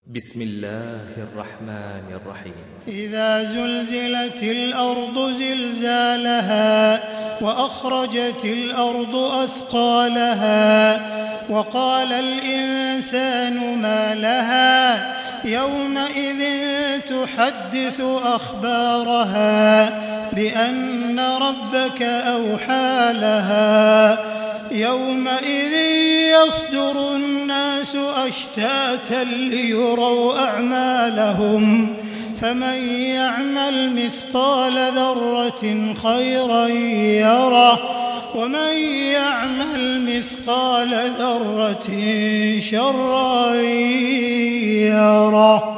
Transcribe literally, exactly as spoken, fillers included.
بسم الله الرحمن الرحيم. إذا زلزلت الأرض زلزالها وأخرجت الأرض أثقالها وقال الإنسان ما لها يومئذ تحدث أخبارها بأن ربك أوحى لها يومئذ يصدر الناس أشتاتا ليروا أعمالهم فمن يعمل مثقال ذرة خيرا يره ومن يعمل مثقال ذرة شرا يره.